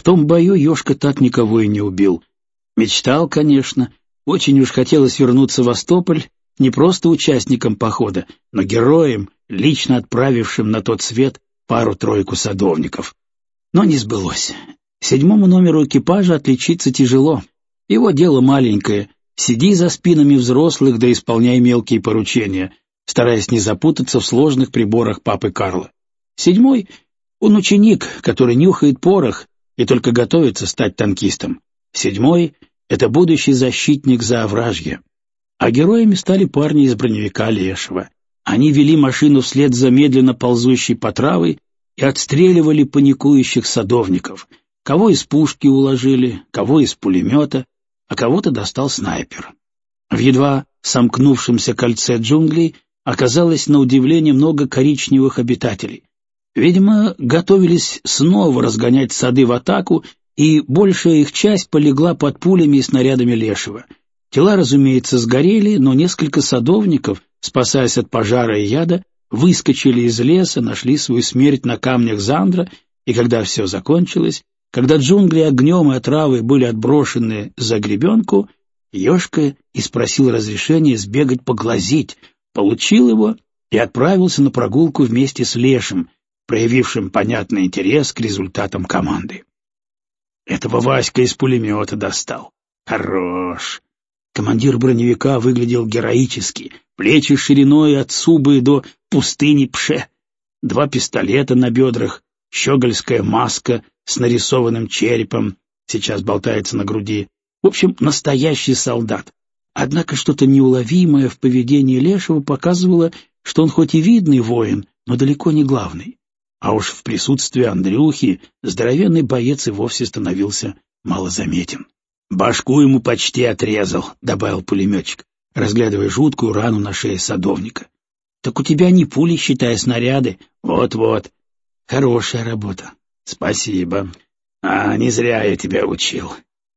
В том бою Ёшка так никого и не убил. Мечтал, конечно, очень уж хотелось вернуться в Остополь не просто участником похода, но героем, лично отправившим на тот свет пару-тройку садовников. Но не сбылось. 7-му номеру экипажа отличиться тяжело. Его дело маленькое — сиди за спинами взрослых да исполняй мелкие поручения, стараясь не запутаться в сложных приборах папы Карла. 7-й — он ученик, который нюхает порох и только готовится стать танкистом. 7-й — это будущий защитник Заовражья. А героями стали парни из броневика Лешего. Они вели машину вслед за медленно ползущей по травой и отстреливали паникующих садовников. Кого из пушки уложили, кого из пулемета, а кого-то достал снайпер. В едва сомкнувшемся кольце джунглей оказалось на удивление много коричневых обитателей. Видимо, готовились снова разгонять сады в атаку, и большая их часть полегла под пулями и снарядами Лешего. Тела, разумеется, сгорели, но несколько садовников, спасаясь от пожара и яда, выскочили из леса, нашли свою смерть на камнях Зандра, и когда все закончилось, когда джунгли огнем и отравой были отброшены за гребенку, Ёшка и спросил разрешения сбегать поглазеть, получил его и отправился на прогулку вместе с Лешим, проявившим понятный интерес к результатам команды. Этого Васька из пулемета достал. Хорош. Командир броневика выглядел героически, плечи шириной от Субы до пустыни Пше, 2 пистолета на бедрах, щегольская маска с нарисованным черепом, сейчас болтается на груди. В общем, настоящий солдат. Однако что-то неуловимое в поведении Лешего показывало, что он хоть и видный воин, но далеко не главный. А уж в присутствии Андрюхи здоровенный боец и вовсе становился малозаметен. «Башку ему почти отрезал», — добавил пулеметчик, разглядывая жуткую рану на шее садовника. «Так у тебя не пули, считай, снаряды. Вот-вот. Хорошая работа. Спасибо. Не зря я тебя учил».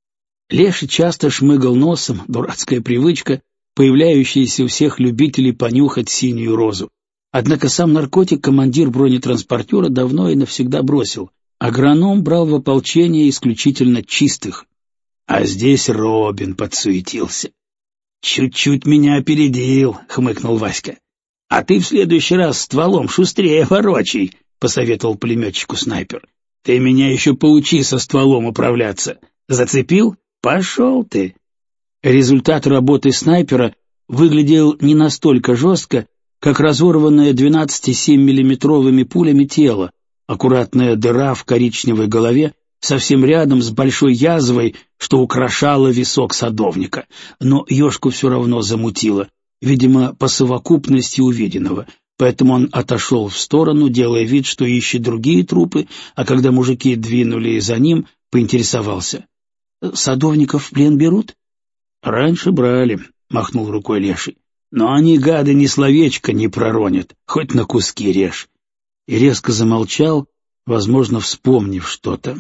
Леша часто шмыгал носом, дурацкая привычка, появляющаяся у всех любителей понюхать синюю розу. Однако сам наркотик командир бронетранспортера давно и навсегда бросил. Агроном брал в ополчение исключительно чистых. А здесь Робин подсуетился. «Чуть-чуть меня опередил», — хмыкнул Васька. «А ты в следующий раз стволом шустрее ворочай», — посоветовал пулеметчику снайпер. «Ты меня еще поучи со стволом управляться. Зацепил? Пошел ты». Результат работы снайпера выглядел не настолько жестко, как разорванное 12,7-миллиметровыми пулями тело, аккуратная дыра в коричневой голове, совсем рядом с большой язвой, что украшало висок садовника. Но Ёшку все равно замутило, видимо, по совокупности увиденного, поэтому он отошел в сторону, делая вид, что ищет другие трупы, а когда мужики двинули за ним, поинтересовался. «Садовников в плен берут?» «Раньше брали», — махнул рукой Леший. «Но они, гады, ни словечко не проронят, хоть на куски режь». И резко замолчал, возможно, вспомнив что-то.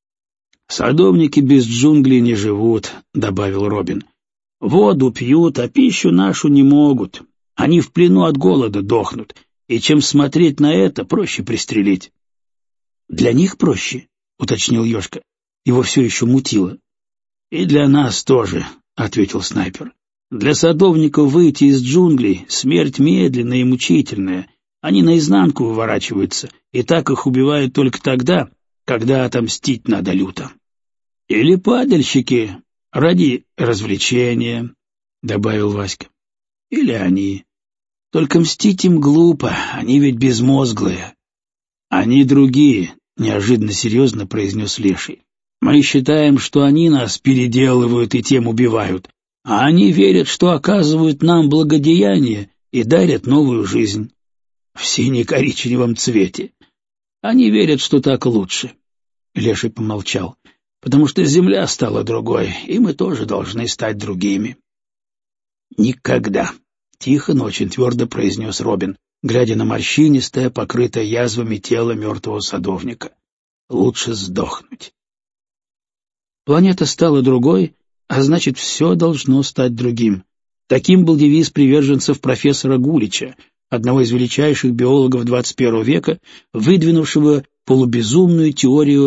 «Садовники без джунглей не живут», — добавил Робин. «Воду пьют, а пищу нашу не могут. Они в плену от голода дохнут, и чем смотреть на это, проще пристрелить». «Для них проще», — уточнил Ёшка. Его все еще мутило. «И для нас тоже», — ответил снайпер. «Для садовников выйти из джунглей — смерть медленная и мучительная. Они наизнанку выворачиваются, и так их убивают только тогда, когда отомстить надо люто. Или падальщики ради развлечения», — добавил Васька. «Или они. Только мстить им глупо, они ведь безмозглые». «Они другие», — неожиданно серьезно произнес Леший. «Мы считаем, что они нас переделывают и тем убивают, а они верят, что оказывают нам благодеяние и дарят новую жизнь. В сине-коричневом цвете. Они верят, что так лучше». Леший помолчал. «Потому что земля стала другой, и мы тоже должны стать другими». «Никогда», — тихо, но очень твердо произнес Робин, глядя на морщинистое, покрытое язвами тело мертвого садовника. «Лучше сдохнуть». Планета стала другой, а значит, все должно стать другим. Таким был девиз приверженцев профессора Гулича, одного из величайших биологов 21 века, выдвинувшего полубезумную теорию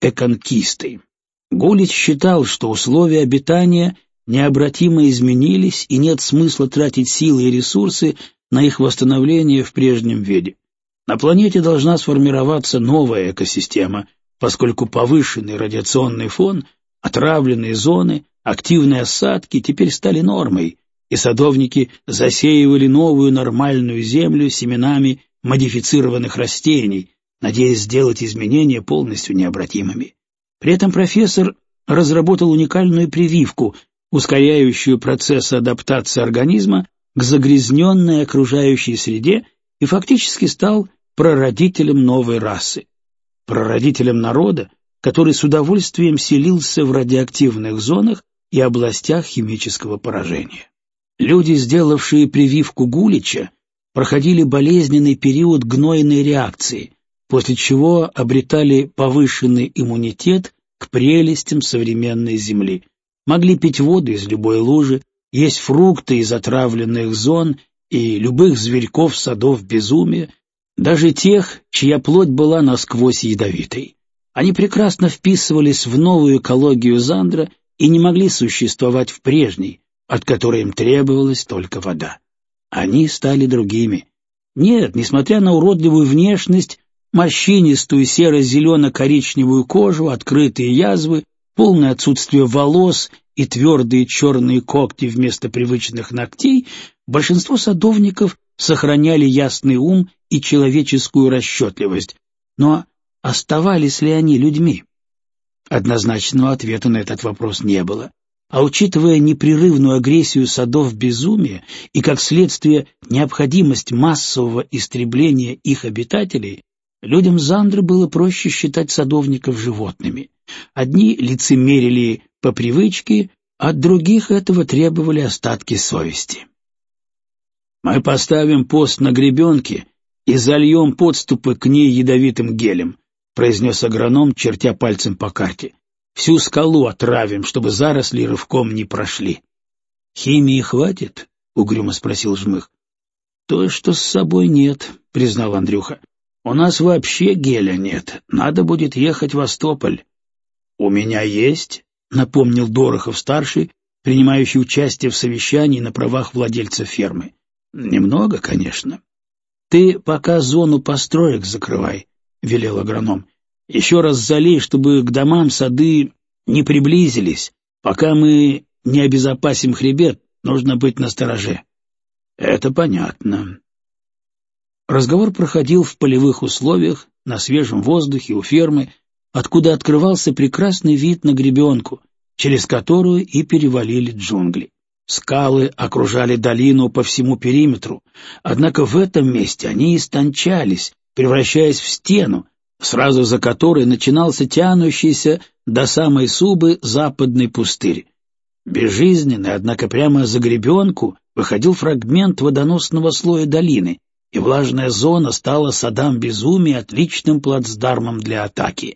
эконкистой. Гулич считал, что условия обитания необратимо изменились и нет смысла тратить силы и ресурсы на их восстановление в прежнем виде. На планете должна сформироваться новая экосистема, поскольку повышенный радиационный фон, отравленные зоны, активные осадки теперь стали нормой, и садовники засеивали новую нормальную землю семенами модифицированных растений, надеясь сделать изменения полностью необратимыми. При этом профессор разработал уникальную прививку, ускоряющую процесс адаптации организма к загрязненной окружающей среде, и фактически стал прародителем новой расы, прародителем народа, который с удовольствием селился в радиоактивных зонах и областях химического поражения. Люди, сделавшие прививку Гулича, проходили болезненный период гнойной реакции, после чего обретали повышенный иммунитет к прелестям современной Земли, могли пить воду из любой лужи, есть фрукты из отравленных зон и любых зверьков садов безумия, даже тех, чья плоть была насквозь ядовитой. Они прекрасно вписывались в новую экологию Зандра и не могли существовать в прежней, от которой им требовалась только вода. Они стали другими. Нет, несмотря на уродливую внешность, морщинистую серо-зелено-коричневую кожу, открытые язвы, полное отсутствие волос и твердые черные когти вместо привычных ногтей, большинство садовников сохраняли ясный ум и человеческую расчетливость. Но оставались ли они людьми? Однозначного ответа на этот вопрос не было. А учитывая непрерывную агрессию садов безумия и, как следствие, необходимость массового истребления их обитателей, людям Зандры было проще считать садовников животными. Одни лицемерили по привычке, от других этого требовали остатки совести. «Мы поставим пост на гребенке и зальем подступы к ней ядовитым гелем», произнес агроном, чертя пальцем по карте. «Всю скалу отравим, чтобы заросли рывком не прошли». «Химии хватит?» — угрюмо спросил Жмых. «То, что с собой нет», — признал Андрюха. «У нас вообще геля нет, надо будет ехать в Остополь». «У меня есть», — напомнил Дорохов-старший, принимающий участие в совещании на правах владельца фермы. «Немного, конечно». «Ты пока зону построек закрывай», — велел агроном. «Еще раз залей, чтобы к домам сады не приблизились. Пока мы не обезопасим хребет, нужно быть настороже». «Это понятно». Разговор проходил в полевых условиях, на свежем воздухе у фермы, откуда открывался прекрасный вид на гребенку, через которую и перевалили джунгли. Скалы окружали долину по всему периметру, однако в этом месте они истончались, превращаясь в стену, сразу за которой начинался тянущийся до самой Субы западный пустырь. Безжизненный, однако прямо за гребенку выходил фрагмент водоносного слоя долины, и влажная зона стала садам безумия отличным плацдармом для атаки.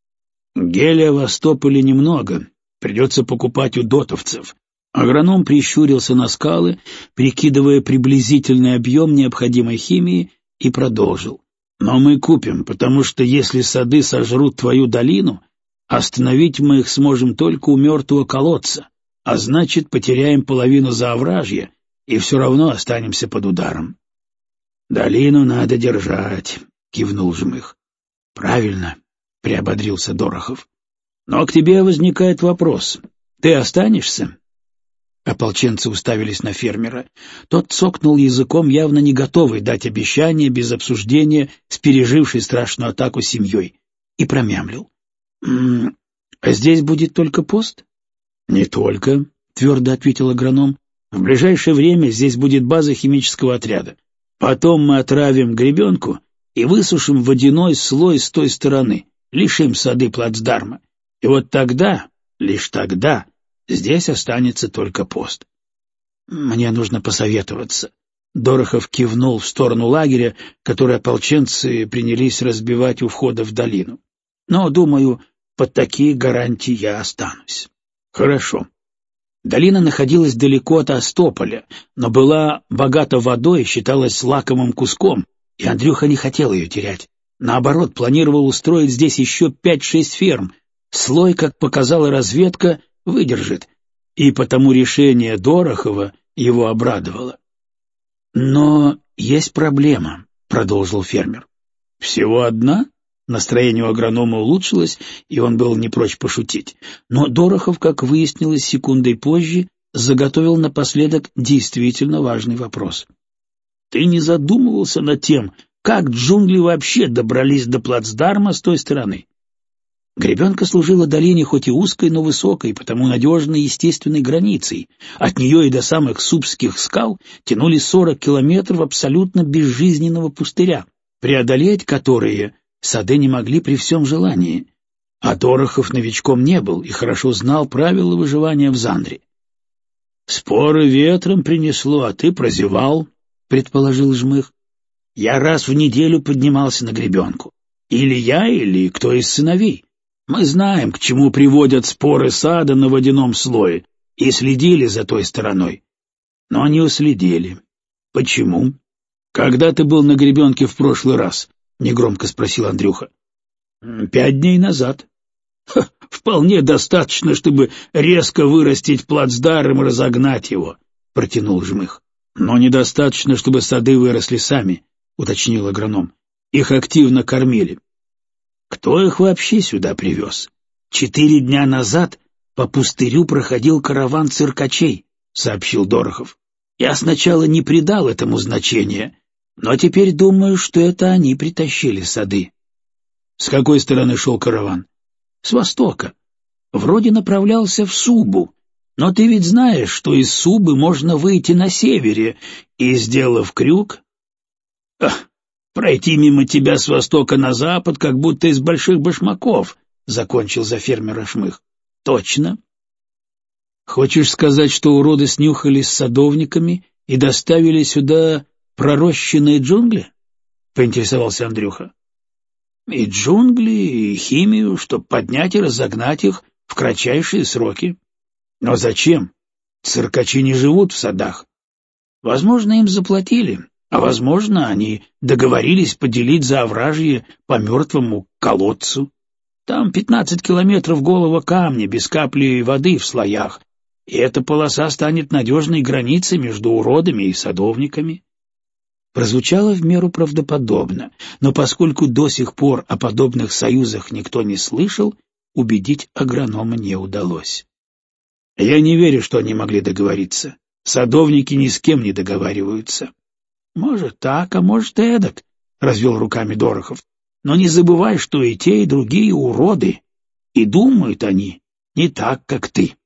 «Гелия в Остополе немного, придется покупать у дотовцев». Агроном прищурился на скалы, прикидывая приблизительный объем необходимой химии, и продолжил. «Но мы купим, потому что если сады сожрут твою долину, остановить мы их сможем только у мертвого колодца, а значит, потеряем половину заовражья и все равно останемся под ударом». «Долину надо держать», — кивнул Жмых. «Правильно», — приободрился Дорохов. «Но к тебе возникает вопрос. Ты останешься?» Ополченцы уставились на фермера. Тот цокнул языком, явно не готовый дать обещание без обсуждения с пережившей страшную атаку семьей, и промямлил. «А здесь будет только пост?» «Не только», — твердо ответил агроном. «В ближайшее время здесь будет база химического отряда. Потом мы отравим гребенку и высушим водяной слой с той стороны, лишим сады плацдарма. И вот тогда, лишь тогда, здесь останется только пост». «Мне нужно посоветоваться». Дорохов кивнул в сторону лагеря, который ополченцы принялись разбивать у входа в долину. «Но, думаю, под такие гарантии я останусь». «Хорошо». Долина находилась далеко от Остополя, но была богата водой и считалась лакомым куском, и Андрюха не хотел ее терять. Наоборот, планировал устроить здесь еще 5-6 ферм. Слой, как показала разведка, выдержит. И потому решение Дорохова его обрадовало. «Но есть проблема», — продолжил фермер. «Всего одна?» Настроение у агронома улучшилось, и он был не прочь пошутить. Но Дорохов, как выяснилось секундой позже, заготовил напоследок действительно важный вопрос. «Ты не задумывался над тем, как джунгли вообще добрались до плацдарма с той стороны?» Гребенка служила долине хоть и узкой, но высокой, потому надежной естественной границей. От нее и до самых Супских скал тянулись 40 километров абсолютно безжизненного пустыря, преодолеть которые сады не могли при всем желании. А Дорохов новичком не был и хорошо знал правила выживания в Зандре. «Споры ветром принесло, а ты прозевал», — предположил Жмых. «Я раз в неделю поднимался на гребенку. Или я, или кто из сыновей. Мы знаем, к чему приводят споры сада на водяном слое, и следили за той стороной. Но не уследили. Почему? Когда ты был на гребенке в прошлый раз?» — негромко спросил Андрюха. 5 дней назад. Вполне достаточно, чтобы резко вырастить плацдарм и разогнать его, — протянул Жмых. Но недостаточно, чтобы сады выросли сами, — уточнил агроном. Их активно кормили. Кто их вообще сюда привез? 4 дня назад по пустырю проходил караван циркачей, — сообщил Дорохов. Я сначала не придал этому значения, но теперь думаю, что это они притащили сады. С какой стороны шел караван? С востока. Вроде направлялся в Субу, но ты ведь знаешь, что из Субы можно выйти на севере и, сделав крюк, пройти мимо тебя с востока на запад, как будто из больших башмаков, — закончил за фермера Жмых. Точно. Хочешь сказать, что уроды снюхались с садовниками и доставили сюда пророщенные джунгли? — поинтересовался Андрюха. И джунгли, и химию, чтобы поднять и разогнать их в кратчайшие сроки. Но зачем? Циркачи не живут в садах. Возможно, им заплатили, а возможно, они договорились поделить заовражье по мертвому колодцу. Там 15 километров голого камня без капли воды в слоях, и эта полоса станет надежной границей между уродами и садовниками. Прозвучало в меру правдоподобно, но поскольку до сих пор о подобных союзах никто не слышал, убедить агронома не удалось. Я не верю, что они могли договориться. Садовники ни с кем не договариваются. Может так, а может эдак, — развел руками Дорохов. Но не забывай, что и те, и другие уроды, и думают они не так, как ты.